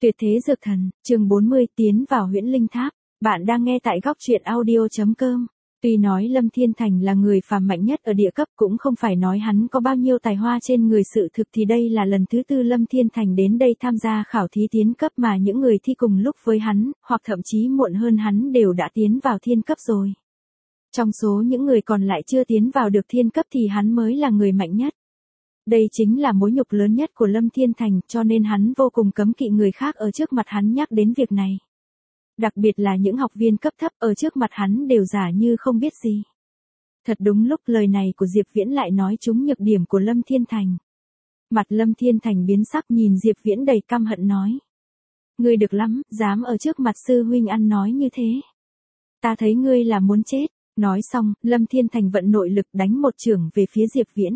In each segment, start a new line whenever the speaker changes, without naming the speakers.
Tuyệt thế dược thần, chương 40 tiến vào huyễn linh tháp. Bạn đang nghe tại góc truyện audio.com. Tuy nói Lâm Thiên Thành là người phàm mạnh nhất ở địa cấp, cũng không phải nói hắn có bao nhiêu tài hoa trên người, sự thực thì đây là lần thứ tư Lâm Thiên Thành đến đây tham gia khảo thí tiến cấp, mà những người thi cùng lúc với hắn, hoặc thậm chí muộn hơn hắn đều đã tiến vào thiên cấp rồi. Trong số những người còn lại chưa tiến vào được thiên cấp thì hắn mới là người mạnh nhất. Đây chính là mối nhục lớn nhất của Lâm Thiên Thành, cho nên hắn vô cùng cấm kỵ người khác ở trước mặt hắn nhắc đến việc này. Đặc biệt là những học viên cấp thấp ở trước mặt hắn đều giả như không biết gì. Thật đúng lúc lời này của Diệp Viễn lại nói trúng nhược điểm của Lâm Thiên Thành. Mặt Lâm Thiên Thành biến sắc, nhìn Diệp Viễn đầy căm hận nói. Ngươi được lắm, dám ở trước mặt sư huynh ăn nói như thế. Ta thấy ngươi là muốn chết. Nói xong, Lâm Thiên Thành vận nội lực đánh một chưởng về phía Diệp Viễn.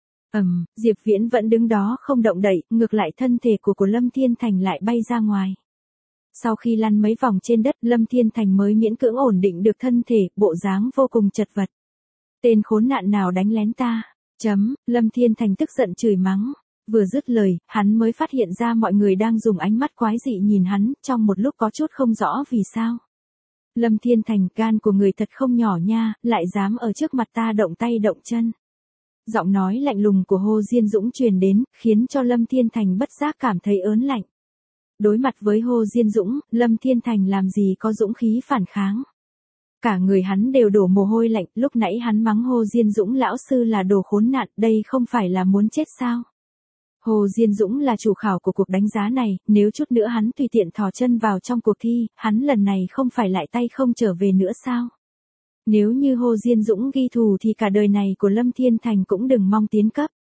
Diệp Viễn vẫn đứng đó không động đậy, ngược lại thân thể của Lâm Thiên Thành lại bay ra ngoài. Sau khi lăn mấy vòng trên đất, Lâm Thiên Thành mới miễn cưỡng ổn định được thân thể, bộ dáng vô cùng chật vật. Tên khốn nạn nào đánh lén ta? Lâm Thiên Thành tức giận chửi mắng. Vừa dứt lời, hắn mới phát hiện ra mọi người đang dùng ánh mắt quái dị nhìn hắn, trong một lúc có chút không rõ vì sao. Lâm Thiên Thành, gan của người thật không nhỏ nha, lại dám ở trước mặt ta động tay động chân. Giọng nói lạnh lùng của Hồ Diên Dũng truyền đến, khiến cho Lâm Thiên Thành bất giác cảm thấy ớn lạnh. Đối mặt với Hồ Diên Dũng, Lâm Thiên Thành làm gì có dũng khí phản kháng. Cả người hắn đều đổ mồ hôi lạnh, lúc nãy hắn mắng Hồ Diên Dũng lão sư là đồ khốn nạn, đây không phải là muốn chết sao? Hồ Diên Dũng là chủ khảo của cuộc đánh giá này, nếu chút nữa hắn tùy tiện thò chân vào trong cuộc thi, hắn lần này không phải lại tay không trở về nữa sao? Nếu như Hồ Diên Dũng ghi thù thì cả đời này của Lâm Thiên Thành cũng đừng mong tiến cấp.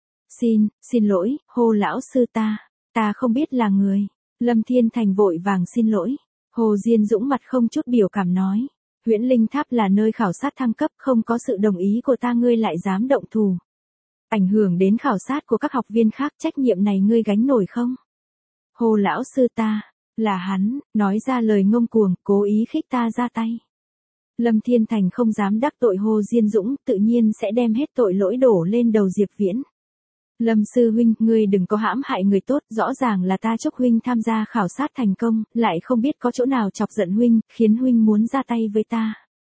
Xin lỗi, Hồ lão sư ta không biết là người. Lâm Thiên Thành vội vàng xin lỗi. Hồ Diên Dũng mặt không chút biểu cảm nói. Huyễn linh tháp là nơi khảo sát thăng cấp, không có sự đồng ý của ta ngươi lại dám động thủ. Ảnh hưởng đến khảo sát của các học viên khác, trách nhiệm này ngươi gánh nổi không? Hồ lão sư là hắn, nói ra lời ngông cuồng, cố ý khích ta ra tay. Lâm Thiên Thành không dám đắc tội Hồ Diên Dũng, tự nhiên sẽ đem hết tội lỗi đổ lên đầu Diệp Viễn. Lâm sư huynh, ngươi đừng có hãm hại người tốt, rõ ràng là ta chúc huynh tham gia khảo sát thành công, lại không biết có chỗ nào chọc giận huynh, khiến huynh muốn ra tay với ta.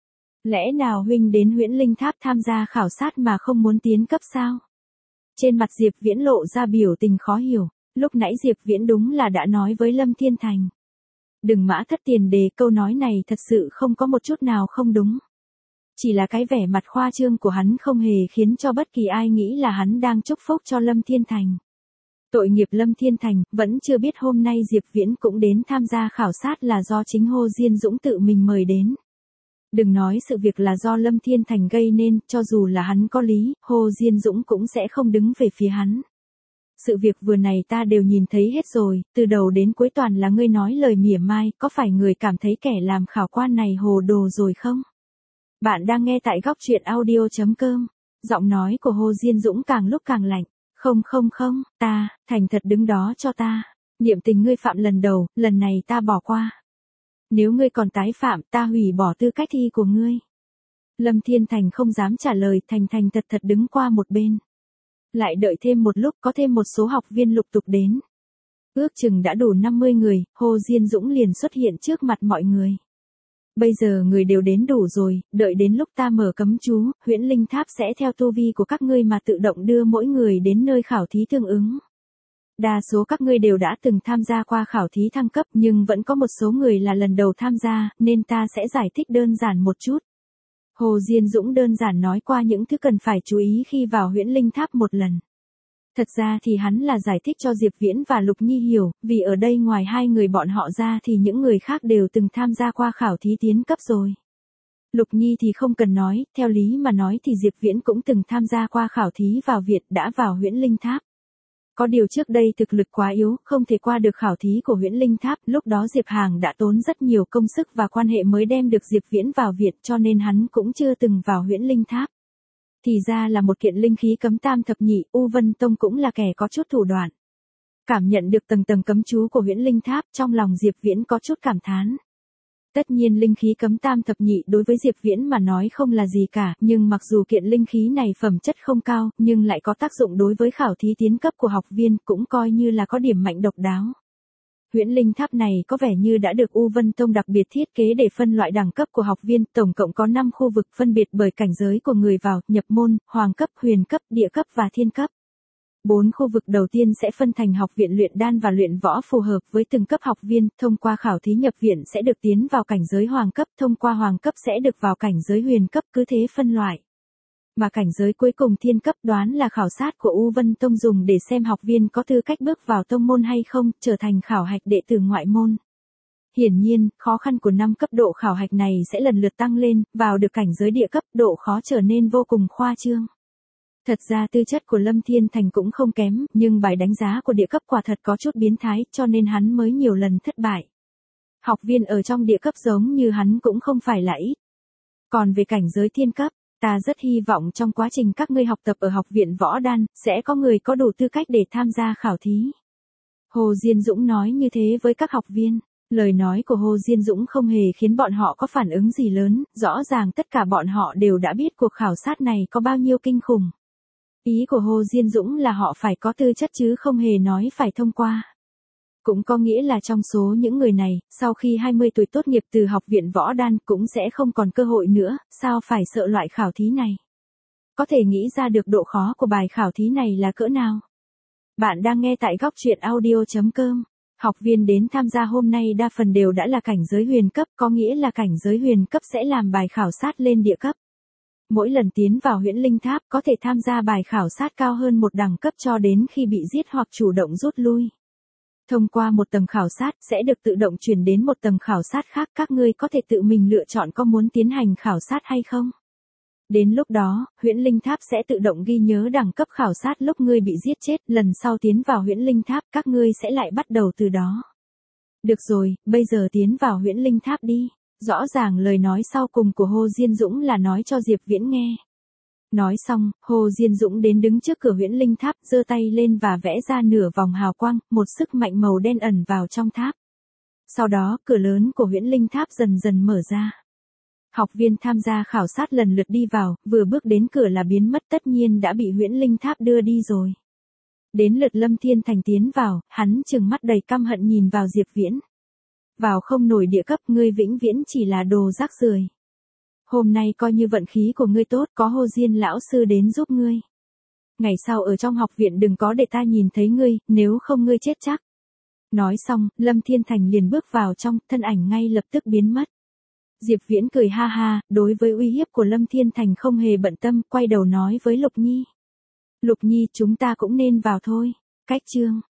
Lẽ nào huynh đến huyễn linh tháp tham gia khảo sát mà không muốn tiến cấp sao? Trên mặt Diệp Viễn lộ ra biểu tình khó hiểu, lúc nãy Diệp Viễn đúng là đã nói với Lâm Thiên Thành. Đừng mã thất tiền đề, câu nói này thật sự không có một chút nào không đúng. Chỉ là cái vẻ mặt khoa trương của hắn không hề khiến cho bất kỳ ai nghĩ là hắn đang chúc phúc cho Lâm Thiên Thành. Tội nghiệp Lâm Thiên Thành, vẫn chưa biết hôm nay Diệp Viễn cũng đến tham gia khảo sát là do chính Hồ Diên Dũng tự mình mời đến. Đừng nói sự việc là do Lâm Thiên Thành gây nên, cho dù là hắn có lý, Hồ Diên Dũng cũng sẽ không đứng về phía hắn. Sự việc vừa này ta đều nhìn thấy hết rồi, từ đầu đến cuối toàn là ngươi nói lời mỉa mai, có phải người cảm thấy kẻ làm khảo quan này hồ đồ rồi không? Bạn đang nghe tại góc truyện audio.com. Giọng nói của Hồ Diên Dũng càng lúc càng lạnh. Không, ta, thành thật đứng đó cho ta. Niệm tình ngươi phạm lần đầu, lần này ta bỏ qua. Nếu ngươi còn tái phạm, ta hủy bỏ tư cách thi của ngươi. Lâm Thiên Thành không dám trả lời, thành thật đứng qua một bên. Lại đợi thêm một lúc, có thêm một số học viên lục tục đến. Ước chừng đã đủ 50 người, Hồ Diên Dũng liền xuất hiện trước mặt mọi người. Bây giờ người đều đến đủ rồi, đợi đến lúc ta mở cấm chú, huyễn linh tháp sẽ theo tu vi của các ngươi mà tự động đưa mỗi người đến nơi khảo thí tương ứng. Đa số các ngươi đều đã từng tham gia qua khảo thí thăng cấp, nhưng vẫn có một số người là lần đầu tham gia, nên ta sẽ giải thích đơn giản một chút. Hồ Diên Dũng đơn giản nói qua những thứ cần phải chú ý khi vào huyễn linh tháp một lần. Thật ra thì hắn là giải thích cho Diệp Viễn và Lục Nhi hiểu, vì ở đây ngoài hai người bọn họ ra thì những người khác đều từng tham gia qua khảo thí tiến cấp rồi. Lục Nhi thì không cần nói, theo lý mà nói thì Diệp Viễn cũng từng tham gia qua khảo thí vào Việt, đã vào huyễn linh tháp. Có điều trước đây thực lực quá yếu, không thể qua được khảo thí của huyễn linh tháp, lúc đó Diệp Hàng đã tốn rất nhiều công sức và quan hệ mới đem được Diệp Viễn vào Việt, cho nên hắn cũng chưa từng vào huyễn linh tháp. Thì ra là một kiện linh khí cấm tam thập nhị, U Vân Tông cũng là kẻ có chút thủ đoạn. Cảm nhận được tầng cấm chú của huyễn linh tháp, trong lòng Diệp Viễn có chút cảm thán. Tất nhiên linh khí cấm tam thập nhị đối với Diệp Viễn mà nói không là gì cả, nhưng mặc dù kiện linh khí này phẩm chất không cao, nhưng lại có tác dụng đối với khảo thí tiến cấp của học viên, cũng coi như là có điểm mạnh độc đáo. Huyễn Linh Tháp này có vẻ như đã được U Vân Tông đặc biệt thiết kế để phân loại đẳng cấp của học viên, tổng cộng có 5 khu vực phân biệt bởi cảnh giới của người vào, nhập môn, hoàng cấp, huyền cấp, địa cấp và thiên cấp. 4 khu vực đầu tiên sẽ phân thành học viện luyện đan và luyện võ phù hợp với từng cấp học viên, thông qua khảo thí nhập viện sẽ được tiến vào cảnh giới hoàng cấp, thông qua hoàng cấp sẽ được vào cảnh giới huyền cấp, cứ thế phân loại. Mà cảnh giới cuối cùng thiên cấp đoán là khảo sát của U Vân Tông dùng để xem học viên có tư cách bước vào tông môn hay không, trở thành khảo hạch đệ tử ngoại môn. Hiển nhiên, khó khăn của 5 cấp độ khảo hạch này sẽ lần lượt tăng lên, vào được cảnh giới địa cấp, độ khó trở nên vô cùng khoa trương. Thật ra tư chất của Lâm Thiên Thành cũng không kém, nhưng bài đánh giá của địa cấp quả thật có chút biến thái, cho nên hắn mới nhiều lần thất bại. Học viên ở trong địa cấp giống như hắn cũng không phải là ít. Còn về cảnh giới thiên cấp, ta rất hy vọng trong quá trình các ngươi học tập ở học viện võ đan, sẽ có người có đủ tư cách để tham gia khảo thí. Hồ Diên Dũng nói như thế với các học viên. Lời nói của Hồ Diên Dũng không hề khiến bọn họ có phản ứng gì lớn, rõ ràng tất cả bọn họ đều đã biết cuộc khảo sát này có bao nhiêu kinh khủng. Ý của Hồ Diên Dũng là họ phải có tư chất chứ không hề nói phải thông qua. Cũng có nghĩa là trong số những người này, sau khi 20 tuổi tốt nghiệp từ học viện võ đan cũng sẽ không còn cơ hội nữa, sao phải sợ loại khảo thí này. Có thể nghĩ ra được độ khó của bài khảo thí này là cỡ nào. Bạn đang nghe tại góc truyện audio.com. Học viên đến tham gia hôm nay đa phần đều đã là cảnh giới huyền cấp, có nghĩa là cảnh giới huyền cấp sẽ làm bài khảo sát lên địa cấp. Mỗi lần tiến vào Huyễn Linh Tháp có thể tham gia bài khảo sát cao hơn một đẳng cấp cho đến khi bị giết hoặc chủ động rút lui. Thông qua một tầng khảo sát sẽ được tự động chuyển đến một tầng khảo sát khác, các ngươi có thể tự mình lựa chọn có muốn tiến hành khảo sát hay không. Đến lúc đó, Huyễn Linh Tháp sẽ tự động ghi nhớ đẳng cấp khảo sát lúc ngươi bị giết chết, lần sau tiến vào Huyễn Linh Tháp các ngươi sẽ lại bắt đầu từ đó. Được rồi, bây giờ tiến vào Huyễn Linh Tháp đi. Rõ ràng lời nói sau cùng của Hồ Diên Dũng là nói cho Diệp Viễn nghe. Nói xong, Hồ Diên Dũng đến đứng trước cửa Huyễn Linh Tháp, giơ tay lên và vẽ ra nửa vòng hào quang, một sức mạnh màu đen ẩn vào trong tháp. Sau đó, cửa lớn của Huyễn Linh Tháp dần dần mở ra. Học viên tham gia khảo sát lần lượt đi vào, vừa bước đến cửa là biến mất, tất nhiên đã bị Huyễn Linh Tháp đưa đi rồi. Đến lượt Lâm Thiên Thành tiến vào, hắn trừng mắt đầy căm hận nhìn vào Diệp Viễn. Vào không nổi địa cấp, ngươi vĩnh viễn chỉ là đồ rác rưởi. Hôm nay coi như vận khí của ngươi tốt, có Hồ Diên lão sư đến giúp ngươi. Ngày sau ở trong học viện đừng có để ta nhìn thấy ngươi, nếu không ngươi chết chắc. Nói xong, Lâm Thiên Thành liền bước vào trong, thân ảnh ngay lập tức biến mất. Diệp Viễn cười ha ha, đối với uy hiếp của Lâm Thiên Thành không hề bận tâm, quay đầu nói với Lục Nhi. Lục Nhi, chúng ta cũng nên vào thôi. Cách chương.